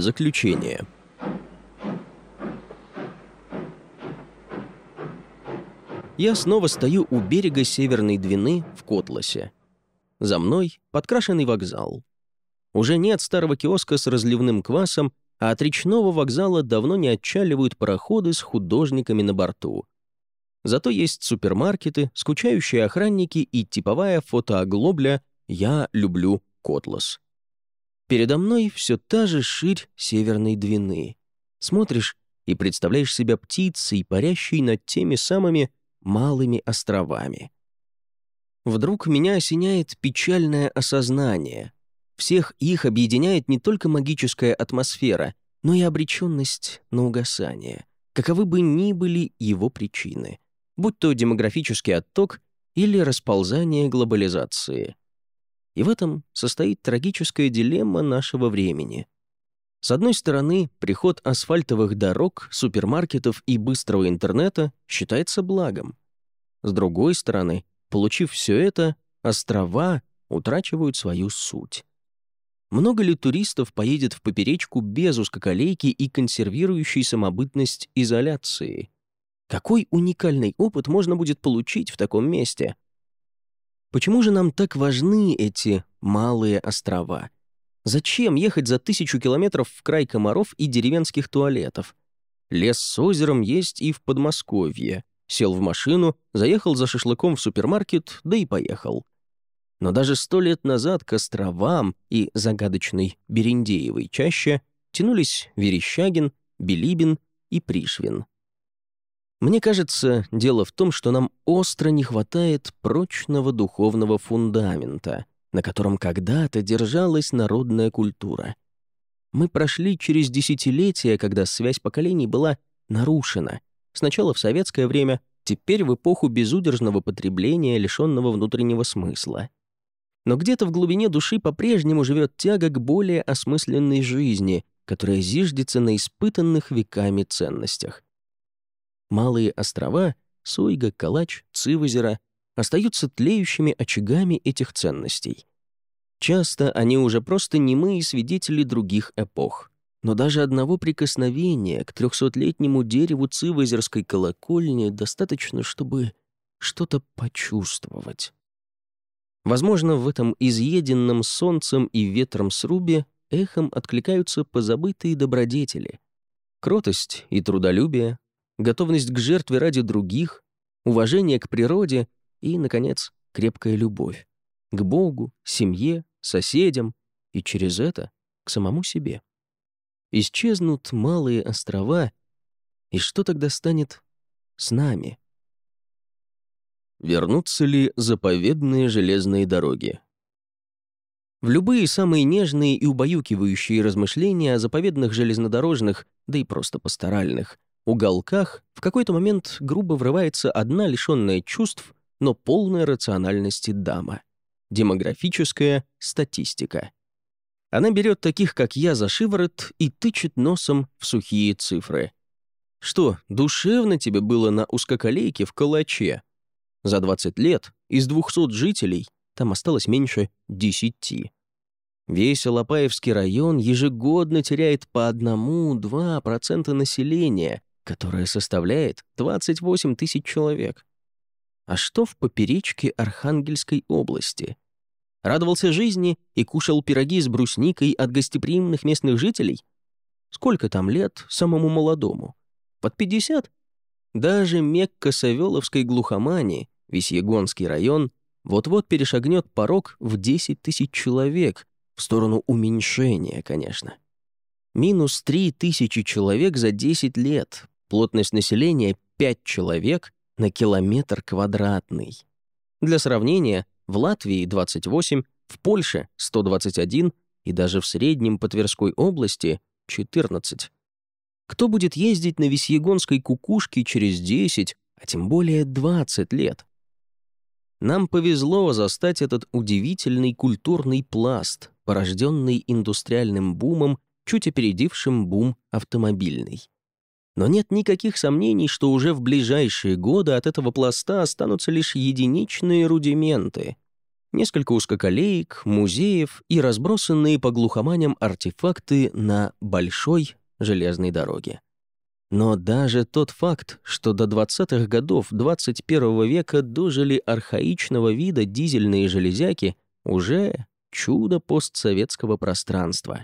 Заключение. Я снова стою у берега Северной Двины в Котласе. За мной подкрашенный вокзал. Уже нет старого киоска с разливным квасом, а от речного вокзала давно не отчаливают пароходы с художниками на борту. Зато есть супермаркеты, скучающие охранники и типовая фотооглобля «Я люблю Котлас». Передо мной все та же ширь Северной Двины. Смотришь и представляешь себя птицей, парящей над теми самыми малыми островами. Вдруг меня осеняет печальное осознание. Всех их объединяет не только магическая атмосфера, но и обреченность на угасание, каковы бы ни были его причины, будь то демографический отток или расползание глобализации. И в этом состоит трагическая дилемма нашего времени. С одной стороны, приход асфальтовых дорог, супермаркетов и быстрого интернета считается благом. С другой стороны, получив все это, острова утрачивают свою суть. Много ли туристов поедет в поперечку без узкоколейки и консервирующей самобытность изоляции? Какой уникальный опыт можно будет получить в таком месте? Почему же нам так важны эти малые острова? Зачем ехать за 1000 километров в край комаров и деревенских туалетов? Лес с озером есть и в Подмосковье. Сел в машину, заехал за шашлыком в супермаркет, да и поехал. Но даже 100 лет назад к островам и загадочной Берендеевой чаще тянулись Верещагин, Билибин и Пришвин. Мне кажется, дело в том, что нам остро не хватает прочного духовного фундамента, на котором когда-то держалась народная культура. Мы прошли через десятилетия, когда связь поколений была нарушена. Сначала в советское время, теперь в эпоху безудержного потребления, лишенного внутреннего смысла. Но где-то в глубине души по-прежнему живет тяга к более осмысленной жизни, которая зиждется на испытанных веками ценностях. Малые острова — Суйга, Калач, Цивозеро — остаются тлеющими очагами этих ценностей. Часто они уже просто немые свидетели других эпох. Но даже одного прикосновения к 300-летнему дереву Цивозерской колокольни достаточно, чтобы что-то почувствовать. Возможно, в этом изъеденном солнцем и ветром срубе эхом откликаются позабытые добродетели. Кротость и трудолюбие, готовность к жертве ради других, уважение к природе и, наконец, крепкая любовь к Богу, семье, соседям и через это к самому себе. Исчезнут малые острова, и что тогда станет с нами? Вернутся ли заповедные железные дороги? В любые самые нежные и убаюкивающие размышления о заповедных железнодорожных, да и просто пасторальных, уголках в какой-то момент грубо врывается одна лишенная чувств, но полная рациональности дама — демографическая статистика. Она берет таких, как я, за шиворот и тычет носом в сухие цифры. Что, душевно тебе было на узкоколейке в Калаче? За 20 лет из 200 жителей там осталось меньше 10. Весь Алапаевский район ежегодно теряет по 1-2% населения, которое составляет 28 тысяч человек. А что в поперечке Архангельской области? Радовался жизни и кушал пироги с брусникой от гостеприимных местных жителей? Сколько там лет самому молодому? Под 50? Даже Мекка Савеловской глухомани, Весьегонский район, вот-вот перешагнет порог в 10 тысяч человек, в сторону уменьшения, конечно. Минус 3000 человек за 10 лет, плотность населения 5 человек на километр квадратный. Для сравнения, в Латвии 28, в Польше 121 и даже в среднем по Тверской области 14. Кто будет ездить на Весьегонской кукушке через 10, а тем более 20 лет? Нам повезло застать этот удивительный культурный пласт, порожденный индустриальным бумом, чуть опередившим бум автомобильный. Но нет никаких сомнений, что уже в ближайшие годы от этого пласта останутся лишь единичные рудименты. несколько узкоколеек, музеев и разбросанные по глухоманям артефакты на большой железной дороге. Но даже тот факт, что до 20-х годов 21 века дожили архаичного вида дизельные железяки, уже чудо постсоветского пространства.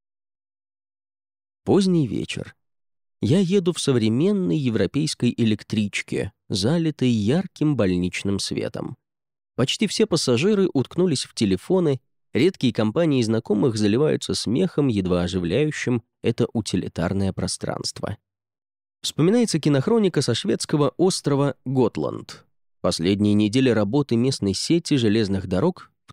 Поздний вечер. Я еду в современной европейской электричке, залитой ярким больничным светом. Почти все пассажиры уткнулись в телефоны, редкие компании знакомых заливаются смехом, едва оживляющим это утилитарное пространство. Вспоминается кинохроника со шведского острова Готланд. Последние недели работы местной сети железных дорог в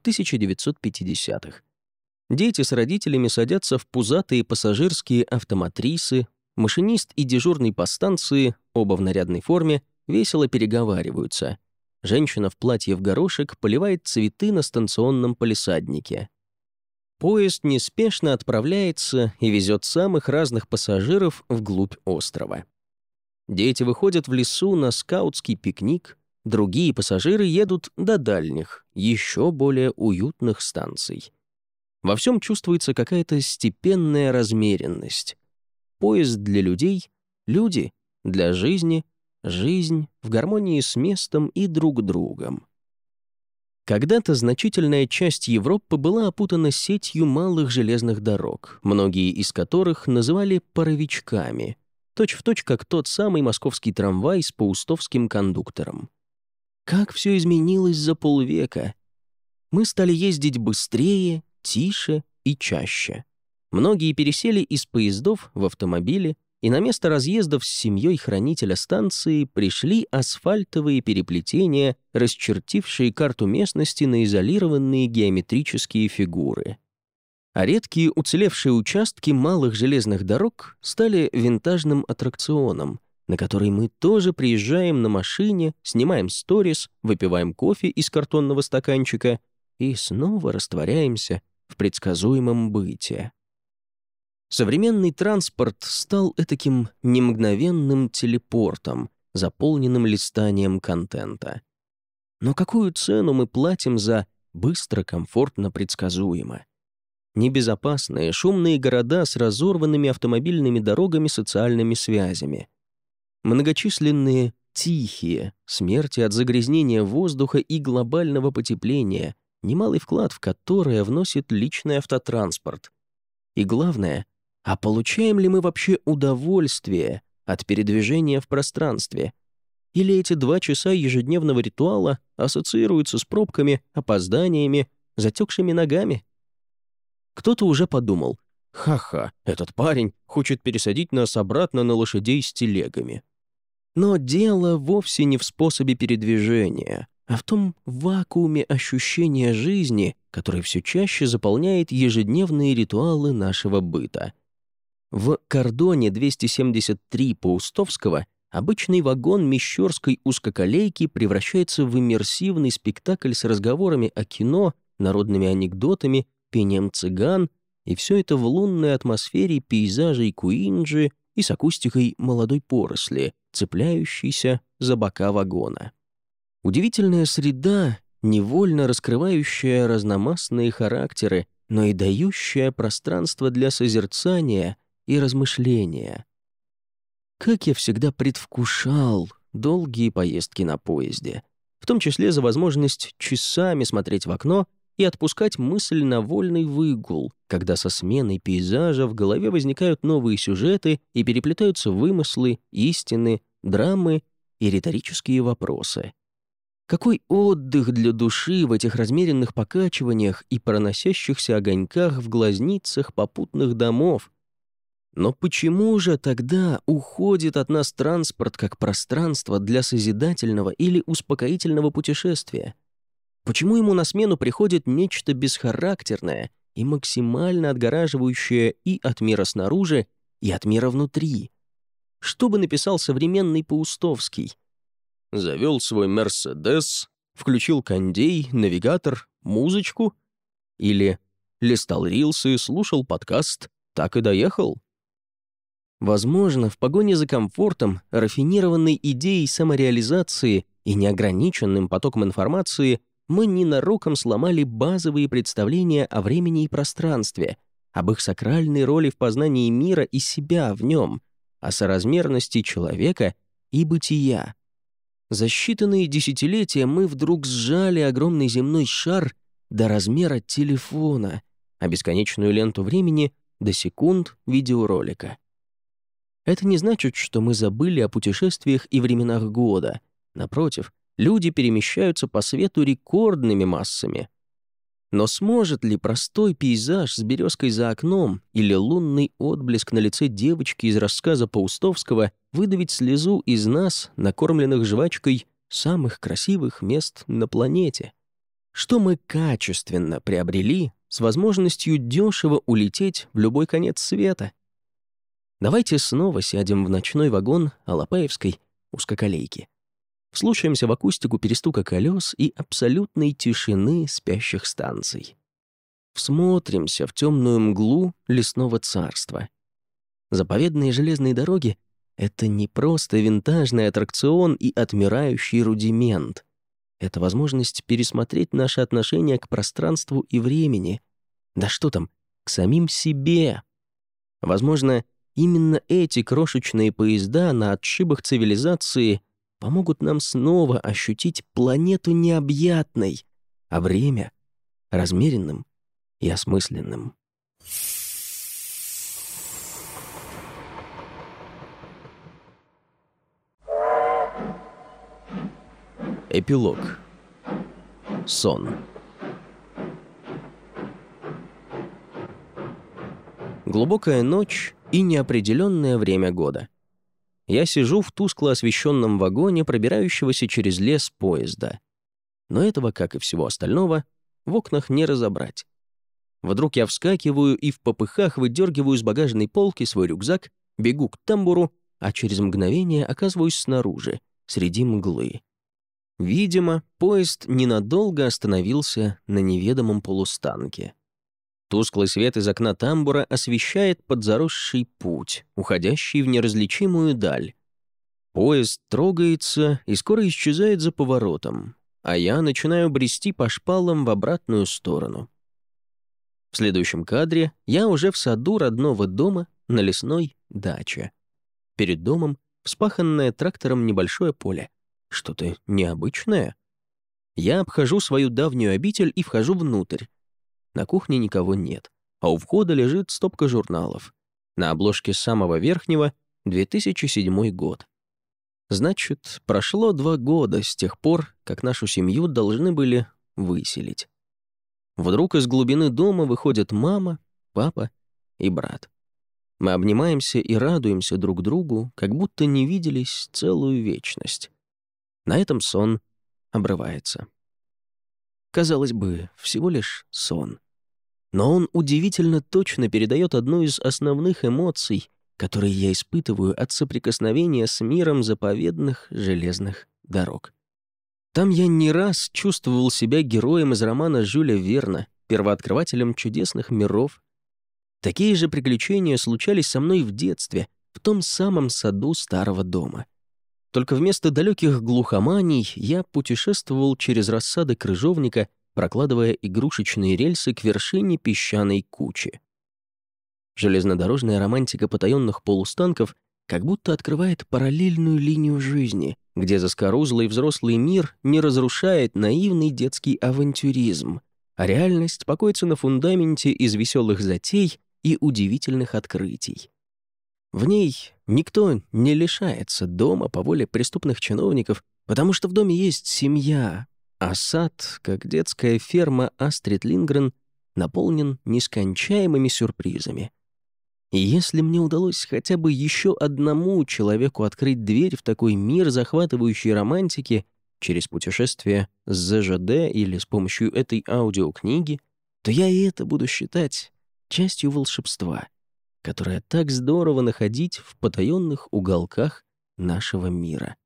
1950-х. Дети с родителями садятся в пузатые пассажирские автоматрисы, машинист и дежурный по станции, оба в нарядной форме, весело переговариваются. Женщина в платье в горошек поливает цветы на станционном палисаднике. Поезд неспешно отправляется и везет самых разных пассажиров вглубь острова. Дети выходят в лесу на скаутский пикник, другие пассажиры едут до дальних, еще более уютных станций. Во всем чувствуется какая-то степенная размеренность. Поезд для людей, люди для жизни, жизнь в гармонии с местом и друг другом. Когда-то значительная часть Европы была опутана сетью малых железных дорог, многие из которых называли паровичками, точь-в-точь как тот самый московский трамвай с паустовским кондуктором. Как все изменилось за полвека. Мы стали ездить быстрее, тише и чаще. Многие пересели из поездов в автомобили, и на место разъездов с семьей хранителя станции пришли асфальтовые переплетения, расчертившие карту местности на изолированные геометрические фигуры. А редкие уцелевшие участки малых железных дорог стали винтажным аттракционом, на который мы тоже приезжаем на машине, снимаем сторис, выпиваем кофе из картонного стаканчика и снова растворяемся в предсказуемом быте. Современный транспорт стал этаким немгновенным телепортом, заполненным листанием контента. Но какую цену мы платим за быстро, комфортно, предсказуемо? Небезопасные, шумные города с разорванными автомобильными дорогами, социальными связями. Многочисленные тихие смерти от загрязнения воздуха и глобального потепления, немалый вклад в которое вносит личный автотранспорт. И главное, а получаем ли мы вообще удовольствие от передвижения в пространстве? Или эти 2 часа ежедневного ритуала ассоциируются с пробками, опозданиями, затекшими ногами? Кто-то уже подумал: ха-ха, этот парень хочет пересадить нас обратно на лошадей с телегами. Но дело вовсе не в способе передвижения, а в том вакууме ощущения жизни, который все чаще заполняет ежедневные ритуалы нашего быта. В кордоне 273 Паустовского обычный вагон мещерской узкоколейки превращается в иммерсивный спектакль с разговорами о кино, народными анекдотами, пением цыган, и все это в лунной атмосфере пейзажей Куинджи и с акустикой молодой поросли, цепляющейся за бока вагона. Удивительная среда, невольно раскрывающая разномастные характеры, но и дающая пространство для созерцания и размышления. Как я всегда предвкушал долгие поездки на поезде, в том числе за возможность часами смотреть в окно и отпускать мысль на вольный выгул, когда со сменой пейзажа в голове возникают новые сюжеты и переплетаются вымыслы, истины, драмы и риторические вопросы. Какой отдых для души в этих размеренных покачиваниях и проносящихся огоньках в глазницах попутных домов. Но почему же тогда уходит от нас транспорт как пространство для созидательного или успокоительного путешествия? Почему ему на смену приходит нечто бесхарактерное и максимально отгораживающее и от мира снаружи, и от мира внутри? Что бы написал современный Паустовский? Завел свой «Мерседес», включил кондей, навигатор, музычку? Или листал рилсы, слушал подкаст, так и доехал? Возможно, в погоне за комфортом, рафинированной идеей самореализации и неограниченным потоком информации мы ненароком сломали базовые представления о времени и пространстве, об их сакральной роли в познании мира и себя в нем, о соразмерности человека и бытия. За считанные десятилетия мы вдруг сжали огромный земной шар до размера телефона, а бесконечную ленту времени — до секунд видеоролика. Это не значит, что мы забыли о путешествиях и временах года. Напротив, люди перемещаются по свету рекордными массами. Но сможет ли простой пейзаж с березкой за окном или лунный отблеск на лице девочки из рассказа Паустовского выдавить слезу из нас, накормленных жвачкой самых красивых мест на планете? Что мы качественно приобрели с возможностью дешево улететь в любой конец света? Давайте снова сядем в ночной вагон Алапаевской узкоколейки. Вслушаемся в акустику перестука колес и абсолютной тишины спящих станций. Всмотримся в темную мглу лесного царства. Заповедные железные дороги — это не просто винтажный аттракцион и отмирающий рудимент. Это возможность пересмотреть наше отношение к пространству и времени. Да что там, к самим себе. Возможно, именно эти крошечные поезда на отшибах цивилизации помогут нам снова ощутить планету необъятной, а время — размеренным и осмысленным. Эпилог. Сон. Глубокая ночь и неопределенное время года. Я сижу в тускло освещенном вагоне, пробирающегося через лес поезда. Но этого, как и всего остального, в окнах не разобрать. Вдруг я вскакиваю и в попыхах выдергиваю с багажной полки свой рюкзак, бегу к тамбуру, а через мгновение оказываюсь снаружи, среди мглы. Видимо, поезд ненадолго остановился на неведомом полустанке. Тусклый свет из окна тамбура освещает подзаросший путь, уходящий в неразличимую даль. Поезд трогается и скоро исчезает за поворотом, а я начинаю брести по шпалам в обратную сторону. В следующем кадре я уже в саду родного дома на лесной даче. Перед домом вспаханное трактором небольшое поле. Что-то необычное. Я обхожу свою давнюю обитель и вхожу внутрь. На кухне никого нет, а у входа лежит стопка журналов. На обложке самого верхнего — 2007 год. Значит, прошло 2 года с тех пор, как нашу семью должны были выселить. Вдруг из глубины дома выходят мама, папа и брат. Мы обнимаемся и радуемся друг другу, как будто не виделись целую вечность. На этом сон обрывается. Казалось бы, всего лишь сон. Но он удивительно точно передает одну из основных эмоций, которые я испытываю от соприкосновения с миром заповедных железных дорог. Там я не раз чувствовал себя героем из романа Жюля Верна, первооткрывателем чудесных миров. Такие же приключения случались со мной в детстве, в том самом саду старого дома. Только вместо далеких глухоманий я путешествовал через рассады крыжовника, прокладывая игрушечные рельсы к вершине песчаной кучи. Железнодорожная романтика потаенных полустанков как будто открывает параллельную линию жизни, где заскорузлый взрослый мир не разрушает наивный детский авантюризм, а реальность покоится на фундаменте из веселых затей и удивительных открытий. В ней никто не лишается дома по воле преступных чиновников, потому что в доме есть семья, а сад, как детская ферма Астрид Линдгрен, наполнен нескончаемыми сюрпризами. И если мне удалось хотя бы еще одному человеку открыть дверь в такой мир захватывающей романтики через путешествие с ЗЖД или с помощью этой аудиокниги, то я и это буду считать частью волшебства, которое так здорово находить в потаенных уголках нашего мира.